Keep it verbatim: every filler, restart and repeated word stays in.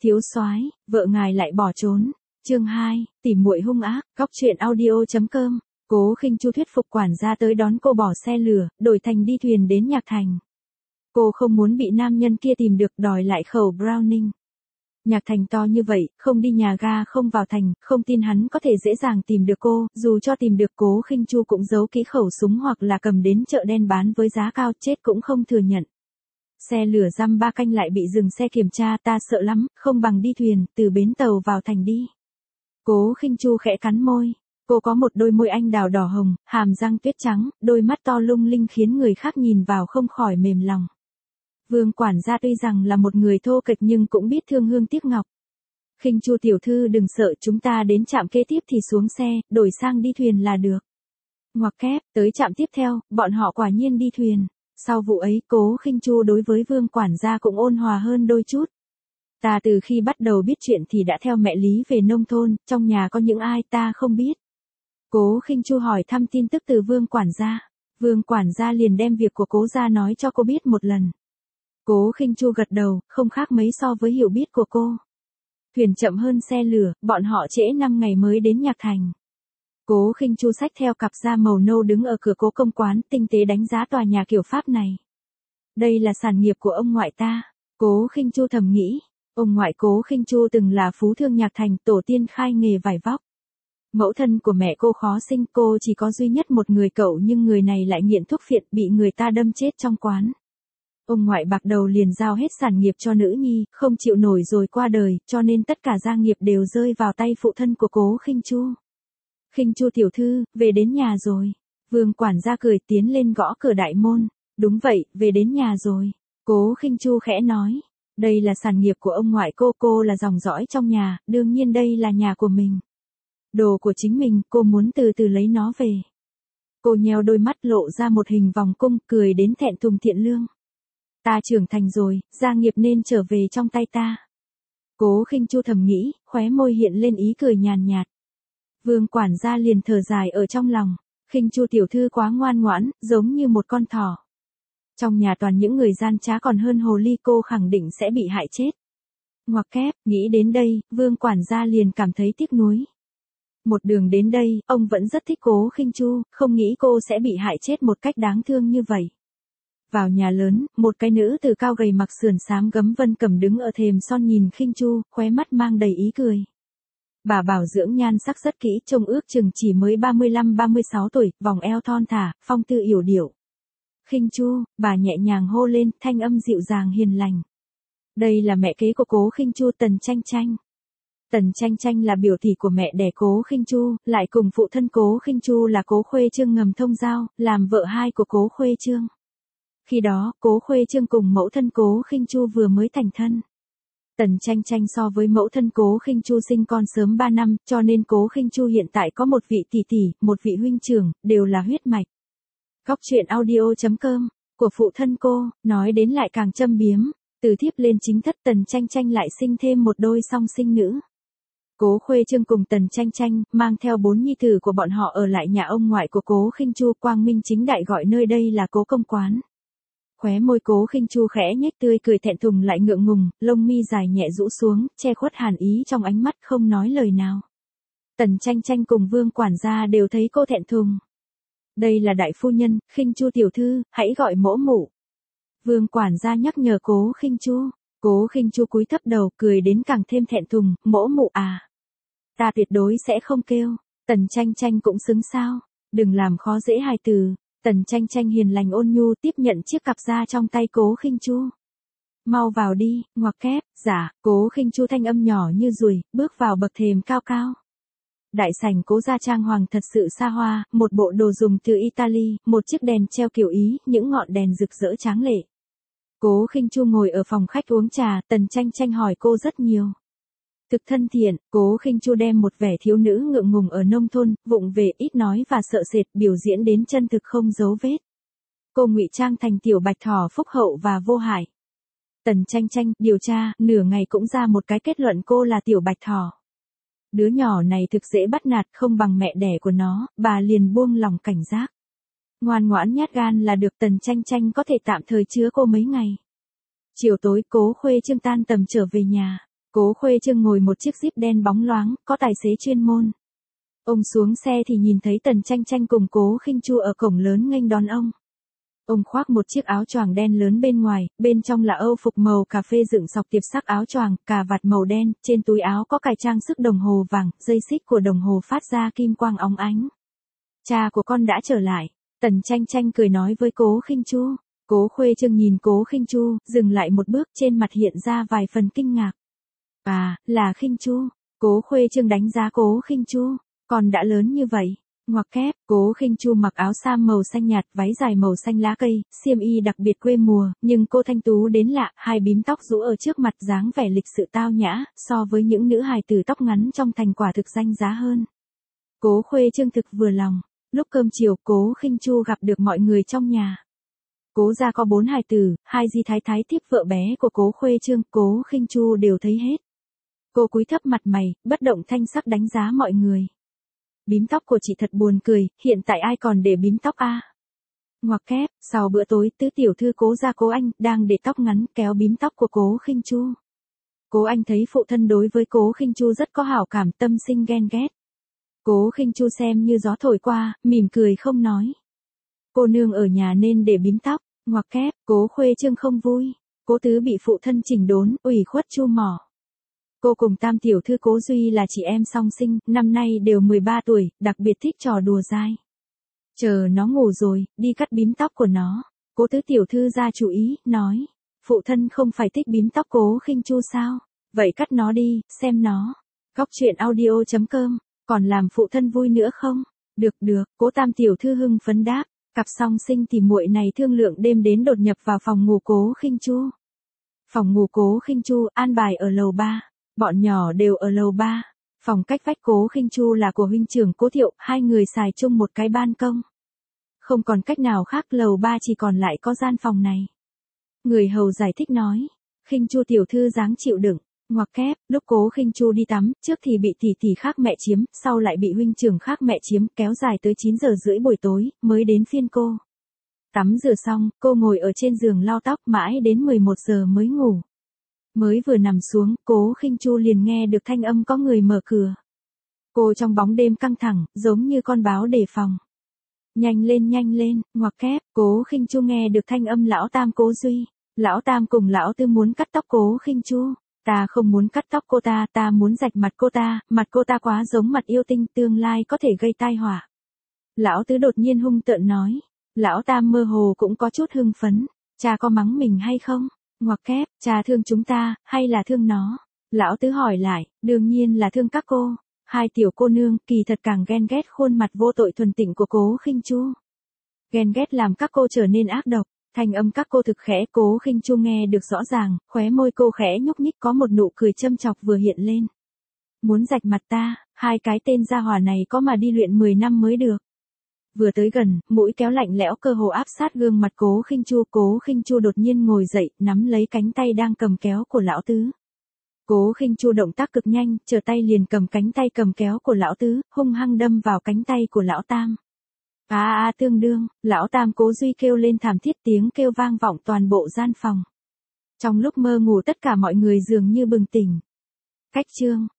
Thiếu soái, vợ ngài lại bỏ trốn. Chương hai, tỉ muội hung ác, góc truyện audio chấm com. Cố Khinh Chu thuyết phục quản gia tới đón cô bỏ xe lửa, đổi thành đi thuyền đến Nhạc Thành. Cô không muốn bị nam nhân kia tìm được đòi lại khẩu Browning. Nhạc Thành to như vậy, không đi nhà ga không vào thành, không tin hắn có thể dễ dàng tìm được cô, dù cho tìm được Cố Khinh Chu cũng giấu kỹ khẩu súng hoặc là cầm đến chợ đen bán với giá cao, chết cũng không thừa nhận. Xe lửa dăm ba canh lại bị dừng xe kiểm tra, ta sợ lắm, không bằng đi thuyền, từ bến tàu vào thành đi. Cố Khinh Chu khẽ cắn môi. Cô có một đôi môi anh đào đỏ hồng, hàm răng tuyết trắng, đôi mắt to lung linh khiến người khác nhìn vào không khỏi mềm lòng. Vương quản gia tuy rằng là một người thô kệch nhưng cũng biết thương hương tiếc ngọc. Khinh Chu tiểu thư đừng sợ, chúng ta đến trạm kế tiếp thì xuống xe, đổi sang đi thuyền là được. Ngoặc kép, tới trạm tiếp theo, bọn họ quả nhiên đi thuyền. Sau vụ ấy, Cố Khinh Chu đối với Vương quản gia cũng ôn hòa hơn đôi chút. Ta từ khi bắt đầu biết chuyện thì đã theo mẹ Lý về nông thôn, trong nhà có những ai ta không biết. Cố Khinh Chu hỏi thăm tin tức từ Vương quản gia. Vương quản gia liền đem việc của Cố gia nói cho cô biết một lần. Cố Khinh Chu gật đầu, không khác mấy so với hiểu biết của cô. Thuyền chậm hơn xe lửa, bọn họ trễ năm ngày mới đến Nhạc Thành. Cố Khinh Chu xách theo cặp da màu nâu đứng ở cửa Cố công quán, tinh tế đánh giá tòa nhà kiểu Pháp này. Đây là sản nghiệp của ông ngoại ta. Cố Khinh Chu thầm nghĩ, ông ngoại Cố Khinh Chu từng là phú thương Nhạc Thành, tổ tiên khai nghề vải vóc. Mẫu thân của mẹ cô khó sinh, cô chỉ có duy nhất một người cậu nhưng người này lại nghiện thuốc phiện, bị người ta đâm chết trong quán. Ông ngoại bạc đầu liền giao hết sản nghiệp cho nữ nhi, không chịu nổi rồi qua đời, cho nên tất cả gia nghiệp đều rơi vào tay phụ thân của Cố Khinh Chu. Khinh Chu tiểu thư, về đến nhà rồi. Vương quản gia cười tiến lên gõ cửa đại môn. Đúng vậy, về đến nhà rồi. Cố Khinh Chu khẽ nói. Đây là sản nghiệp của ông ngoại cô, cô là dòng dõi trong nhà, đương nhiên đây là nhà của mình. Đồ của chính mình, cô muốn từ từ lấy nó về. Cô nheo đôi mắt lộ ra một hình vòng cung, cười đến thẹn thùng thiện lương. Ta trưởng thành rồi, gia nghiệp nên trở về trong tay ta. Cố Khinh Chu thầm nghĩ, khóe môi hiện lên ý cười nhàn nhạt. Vương quản gia liền thở dài ở trong lòng. Khinh Chu tiểu thư quá ngoan ngoãn, giống như một con thỏ. Trong nhà toàn những người gian trá còn hơn hồ ly, cô khẳng định sẽ bị hại chết. Ngoặc kép, nghĩ đến đây, Vương quản gia liền cảm thấy tiếc nuối. Một đường đến đây, ông vẫn rất thích Cố Khinh Chu, không nghĩ cô sẽ bị hại chết một cách đáng thương như vậy. Vào nhà lớn, một cái nữ từ cao gầy mặc sườn xám gấm vân cầm đứng ở thềm son nhìn Khinh Chu, khóe mắt mang đầy ý cười. Bà bảo dưỡng nhan sắc rất kỹ, trông ước chừng chỉ mới ba mươi lăm ba mươi sáu tuổi, vòng eo thon thả, phong tư yểu điệu. Khinh Chu, bà nhẹ nhàng hô lên, thanh âm dịu dàng hiền lành. Đây là mẹ kế của Cố Khinh Chu, Tần Tranh Tranh. Tần Tranh Tranh là biểu tỷ của mẹ đẻ Cố Khinh Chu, lại cùng phụ thân Cố Khinh Chu là Cố Khuê Trương ngầm thông giao, làm vợ hai của Cố Khuê Trương. Khi đó, Cố Khuê Trương cùng mẫu thân Cố Khinh Chu vừa mới thành thân. Tần Tranh Tranh so với mẫu thân Cố Khinh Chu sinh con sớm ba năm, cho nên Cố Khinh Chu hiện tại có một vị tỷ tỷ, một vị huynh trưởng, đều là huyết mạch. Góc truyện audio chấm com, của phụ thân cô, nói đến lại càng châm biếm, từ thiếp lên chính thất Tần Tranh Tranh lại sinh thêm một đôi song sinh nữ. Cố Khuê Trương cùng Tần Tranh Tranh, mang theo bốn nhi tử của bọn họ ở lại nhà ông ngoại của Cố Khinh Chu, quang minh chính đại gọi nơi đây là Cố công quán. Khóe môi Cố Khinh Chu khẽ nhếch tươi cười thẹn thùng lại ngượng ngùng, lông mi dài nhẹ rũ xuống, che khuất hàn ý trong ánh mắt không nói lời nào. Tần Tranh Tranh cùng Vương quản gia đều thấy cô thẹn thùng. Đây là đại phu nhân, Khinh Chu tiểu thư, hãy gọi mỗ mụ. Vương quản gia nhắc nhở Cố Khinh Chu. Cố Khinh Chu cúi thấp đầu, cười đến càng thêm thẹn thùng, mỗ mụ à. Ta tuyệt đối sẽ không kêu. Tần Tranh Tranh cũng xứng sao. Đừng làm khó dễ hài từ. Tần Tranh Tranh hiền lành ôn nhu tiếp nhận chiếc cặp da trong tay Cố Khinh Chu. Mau vào đi, ngoặc kép, dạ. Cố Khinh Chu thanh âm nhỏ như ruồi, bước vào bậc thềm cao cao. Đại sảnh Cố gia trang hoàng thật sự xa hoa, một bộ đồ dùng từ Italy, một chiếc đèn treo kiểu Ý, những ngọn đèn rực rỡ tráng lệ. Cố Khinh Chu ngồi ở phòng khách uống trà, Tần Tranh Tranh hỏi cô rất nhiều. Thực thân thiện, Cố Khinh Chu đem một vẻ thiếu nữ ngượng ngùng ở nông thôn, vụng về, ít nói và sợ sệt, biểu diễn đến chân thực không giấu vết. Cô ngụy trang thành tiểu bạch thỏ phúc hậu và vô hại. Tần Tranh Tranh điều tra, nửa ngày cũng ra một cái kết luận cô là tiểu bạch thỏ. Đứa nhỏ này thực dễ bắt nạt, không bằng mẹ đẻ của nó, bà liền buông lòng cảnh giác. Ngoan ngoãn nhát gan là được, Tần Tranh Tranh có thể tạm thời chứa cô mấy ngày. Chiều tối Cố Khuê Trương tan tầm trở về nhà. Cố Khuê Trương ngồi một chiếc Jeep đen bóng loáng, có tài xế chuyên môn. Ông xuống xe thì nhìn thấy Tần Tranh Tranh cùng Cố Khinh Chu ở cổng lớn nghênh đón ông. Ông khoác một chiếc áo choàng đen lớn bên ngoài, bên trong là âu phục màu cà phê dựng sọc tiệp sắc áo choàng, cà vạt màu đen, trên túi áo có cài trang sức đồng hồ vàng, dây xích của đồng hồ phát ra kim quang óng ánh. Cha của con đã trở lại, Tần Tranh Tranh cười nói với Cố Khinh Chu. Cố Khuê Trương nhìn Cố Khinh Chu, dừng lại một bước, trên mặt hiện ra vài phần kinh ngạc. À, là Khinh Chu. Cố Khuê Trương đánh giá Cố Khinh Chu, con đã lớn như vậy. Ngoặc kép, Cố Khinh Chu mặc áo sam màu xanh nhạt, váy dài màu xanh lá cây, xiêm y đặc biệt quê mùa, nhưng cô thanh tú đến lạ, hai bím tóc rũ ở trước mặt dáng vẻ lịch sự tao nhã, so với những nữ hài tử tóc ngắn trong thành quả thực danh giá hơn. Cố Khuê Trương thực vừa lòng. Lúc cơm chiều, Cố Khinh Chu gặp được mọi người trong nhà. Cố gia có bốn hài tử, hai di thái thái tiếp vợ bé của Cố Khuê Trương, Cố Khinh Chu đều thấy hết. Cô cúi thấp mặt mày, bất động thanh sắc đánh giá mọi người. Bím tóc của chị thật buồn cười, hiện tại ai còn để bím tóc a? Ngoặc kép, sau bữa tối, tứ tiểu thư Cố gia Cố Anh đang để tóc ngắn kéo bím tóc của Cố Khinh Chu. Cố Anh thấy phụ thân đối với Cố Khinh Chu rất có hảo cảm, tâm sinh ghen ghét. Cố Khinh Chu xem như gió thổi qua, mỉm cười không nói. Cô nương ở nhà nên để bím tóc. Ngoặc kép, Cố Khuê Trương không vui. Cố tứ bị phụ thân chỉnh đốn, ủy khuất chu mỏ. Cô cùng tam tiểu thư Cố Duy là chị em song sinh, năm nay đều mười ba tuổi, đặc biệt thích trò đùa dai. Chờ nó ngủ rồi, đi cắt bím tóc của nó. Cố tứ tiểu thư ra chủ ý, nói. Phụ thân không phải thích bím tóc Cố Khinh Chu sao? Vậy cắt nó đi, xem nó. Góc truyện audio chấm com, còn làm phụ thân vui nữa không? Được được, Cố tam tiểu thư hưng phấn đáp. Cặp song sinh thì muội này thương lượng đêm đến đột nhập vào phòng ngủ Cố Khinh Chu. Phòng ngủ Cố Khinh Chu an bài ở lầu ba, bọn nhỏ đều ở lầu ba. Phòng cách vách Cố Khinh Chu là của huynh trưởng Cố Thiệu, hai người xài chung một cái ban công. Không còn cách nào khác, lầu ba chỉ còn lại có gian phòng này. Người hầu giải thích nói, Khinh Chu tiểu thư dáng chịu đựng. Ngoặc kép, lúc Cố Khinh Chu đi tắm, trước thì bị tỷ tỷ khác mẹ chiếm, sau lại bị huynh trưởng khác mẹ chiếm, kéo dài tới chín giờ rưỡi buổi tối, mới đến phiên cô. Tắm rửa xong, cô ngồi ở trên giường lau tóc mãi đến mười một giờ mới ngủ. Mới vừa nằm xuống, Cố Khinh Chu liền nghe được thanh âm có người mở cửa. Cô trong bóng đêm căng thẳng, giống như con báo đề phòng. Nhanh lên nhanh lên, ngoặc kép, Cố Khinh Chu nghe được thanh âm lão tam Cố Duy. Lão tam cùng lão tư muốn cắt tóc Cố Khinh Chu. Ta không muốn cắt tóc cô ta, ta muốn rạch mặt cô ta, mặt cô ta quá giống mặt yêu tinh, tương lai có thể gây tai họa. Lão tứ đột nhiên hung tợn nói. Lão tam mơ hồ cũng có chút hưng phấn. Cha có mắng mình hay không? Ngoặc kép, cha thương chúng ta, hay là thương nó? Lão tứ hỏi lại, đương nhiên là thương các cô. Hai tiểu cô nương, kỳ thật càng ghen ghét khuôn mặt vô tội thuần tịnh của Cố Khinh Chu. Ghen ghét làm các cô trở nên ác độc. Thanh âm các cô thực khẽ, Cố Khinh Chu nghe được rõ ràng, khóe môi cô khẽ nhúc nhích, có một nụ cười châm chọc vừa hiện lên. Muốn rạch mặt ta, hai cái tên gia hỏa này có mà đi luyện mười năm mới được. Vừa tới gần, mũi kéo lạnh lẽo cơ hồ áp sát gương mặt Cố Khinh Chu. Cố Khinh Chu đột nhiên ngồi dậy, nắm lấy cánh tay đang cầm kéo của lão tứ. Cố Khinh Chu động tác cực nhanh, trở tay liền cầm cánh tay cầm kéo của lão tứ, hung hăng đâm vào cánh tay của lão tam. A à, a tương đương, lão tam Cố Duy kêu lên thảm thiết, tiếng kêu vang vọng toàn bộ gian phòng. Trong lúc mơ ngủ tất cả mọi người dường như bừng tỉnh. Cách chương